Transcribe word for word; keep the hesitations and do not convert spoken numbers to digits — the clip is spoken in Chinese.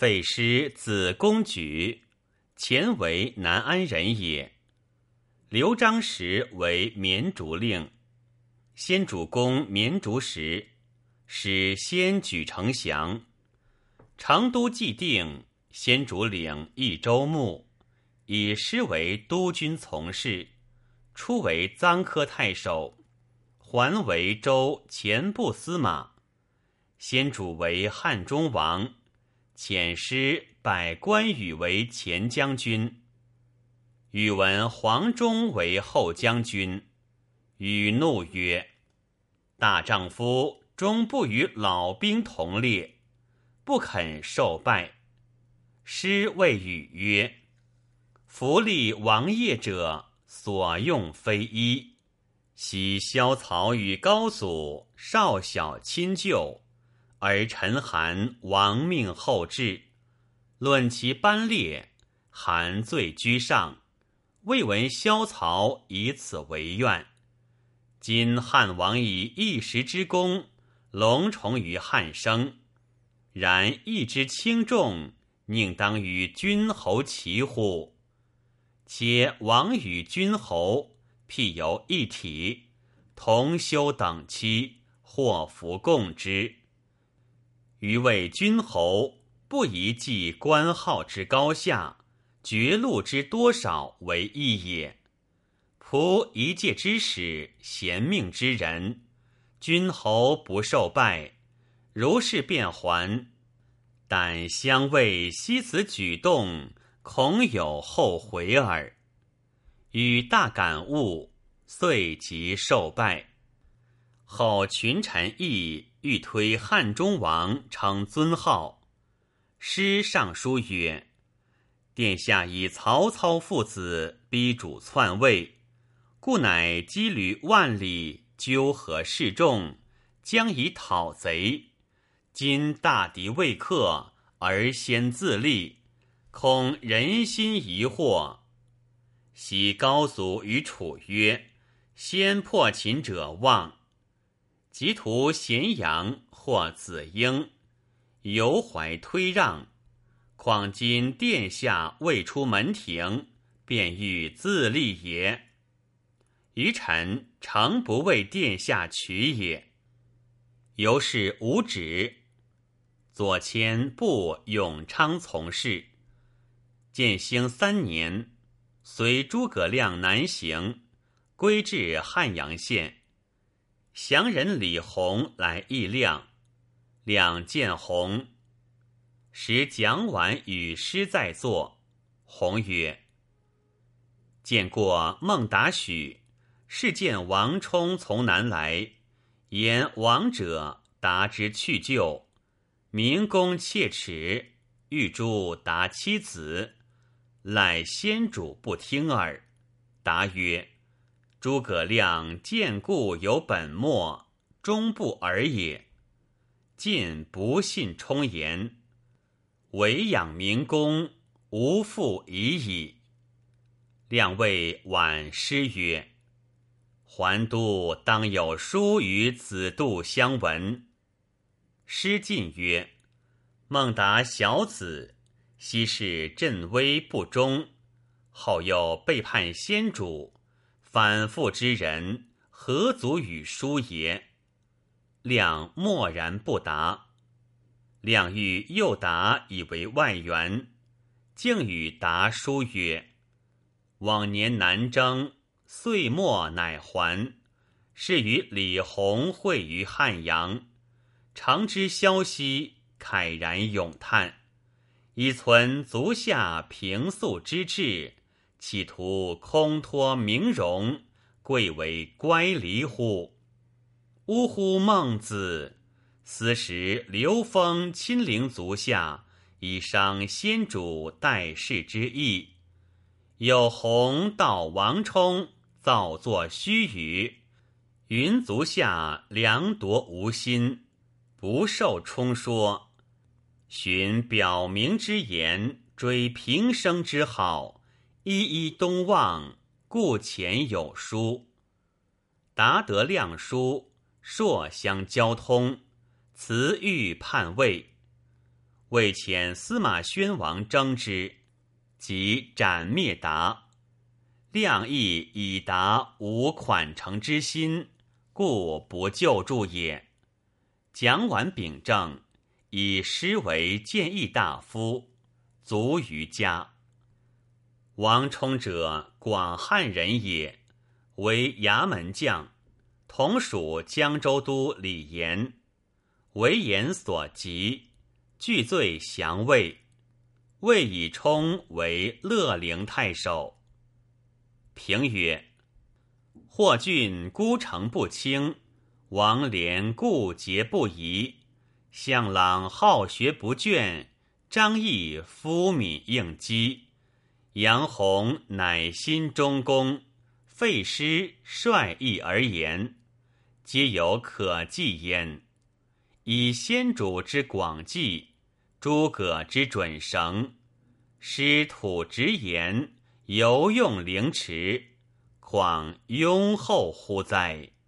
废师子公举，前为南安人也。刘璋时为绵竹令，先主攻绵竹时，使先举丞降。成都既定，先主领益州牧，以师为督军从事，初为臧科太守，还为州前部司马。先主为汉中王，遣师拜关羽为前将军。宇闻黄忠为后将军，羽怒曰：大丈夫终不与老兵同列，不肯受拜。师谓羽曰：夫立王业者，所用非一。昔萧曹与高祖少小亲旧，而陈韩亡命后至，论其班列，韩最居上，未闻萧曹以此为怨。今汉王以一时之功，隆宠于汉生，然义之轻重，宁当与君侯齐乎？且王与君侯譬犹一体，同修等期，祸福共之。余谓君侯，不宜计官号之高下，爵禄之多少为义也。仆一介之使，贤命之人，君侯不受拜，如是便还。但相谓惜此举动，恐有后悔耳。与大感悟，遂即受拜。后群臣议欲推汉中王称尊号，师上书曰：殿下以曹操父子逼主篡位，故乃羁旅万里，纠合示众，将以讨贼。今大敌未克，而先自立，恐人心疑惑。昔高祖与楚曰：先破秦者望。及图咸阳或子婴，犹怀推让。况今殿下未出门庭，便欲自立也。余臣诚不为殿下取也。由是无止。左迁部永昌从事。建兴三年，随诸葛亮南行，归至汉阳县。降人李弘来议亮，亮见弘，时蒋琬与师在座。弘曰：见过孟达许，是见王充从南来，言王者达之去就，明公切齿，欲诛达妻子，赖先主不听耳。答曰：诸葛亮见故有本末，终不尔也。晋不信充言，唯养明公，无复已矣。亮谓琬师曰：还都当有书与子度相闻。师进曰：孟达小子，昔是镇威不忠，后又背叛先主，反复之人，何足与书也？亮默然不答。亮欲诱答以为外援，竟与答书曰：往年南征，岁末乃还，是与李弘会于汉阳，常知消息，慨然咏叹，以存足下平素之志，企图空托明荣，贵为乖离乎？呜呼孟子！斯时刘封亲临足下，以伤先主待世之意。有弘道王充造作虚语，云足下良夺无心，不受充说。寻表明之言，追平生之好，一一东望，故前有书。达得亮书，朔相交通，辞欲叛魏。 为遣司马宣王征之，即斩灭达。亮亦以达无款成之心，故不救助也。蒋琬秉政，以师为谏议大夫，卒于家。王充者，广汉人也，为衙门将，同属江州都李严。为严所及，具罪降魏。魏以充为乐陵太守。评曰：霍峻孤城不清，王连固节不移，向朗好学不倦，张翼夫敏应激，杨弘乃心中公，废师率意而言，皆有可记焉。以先主之广记，诸葛之准绳，师土直言，犹用凌迟，况庸后乎哉？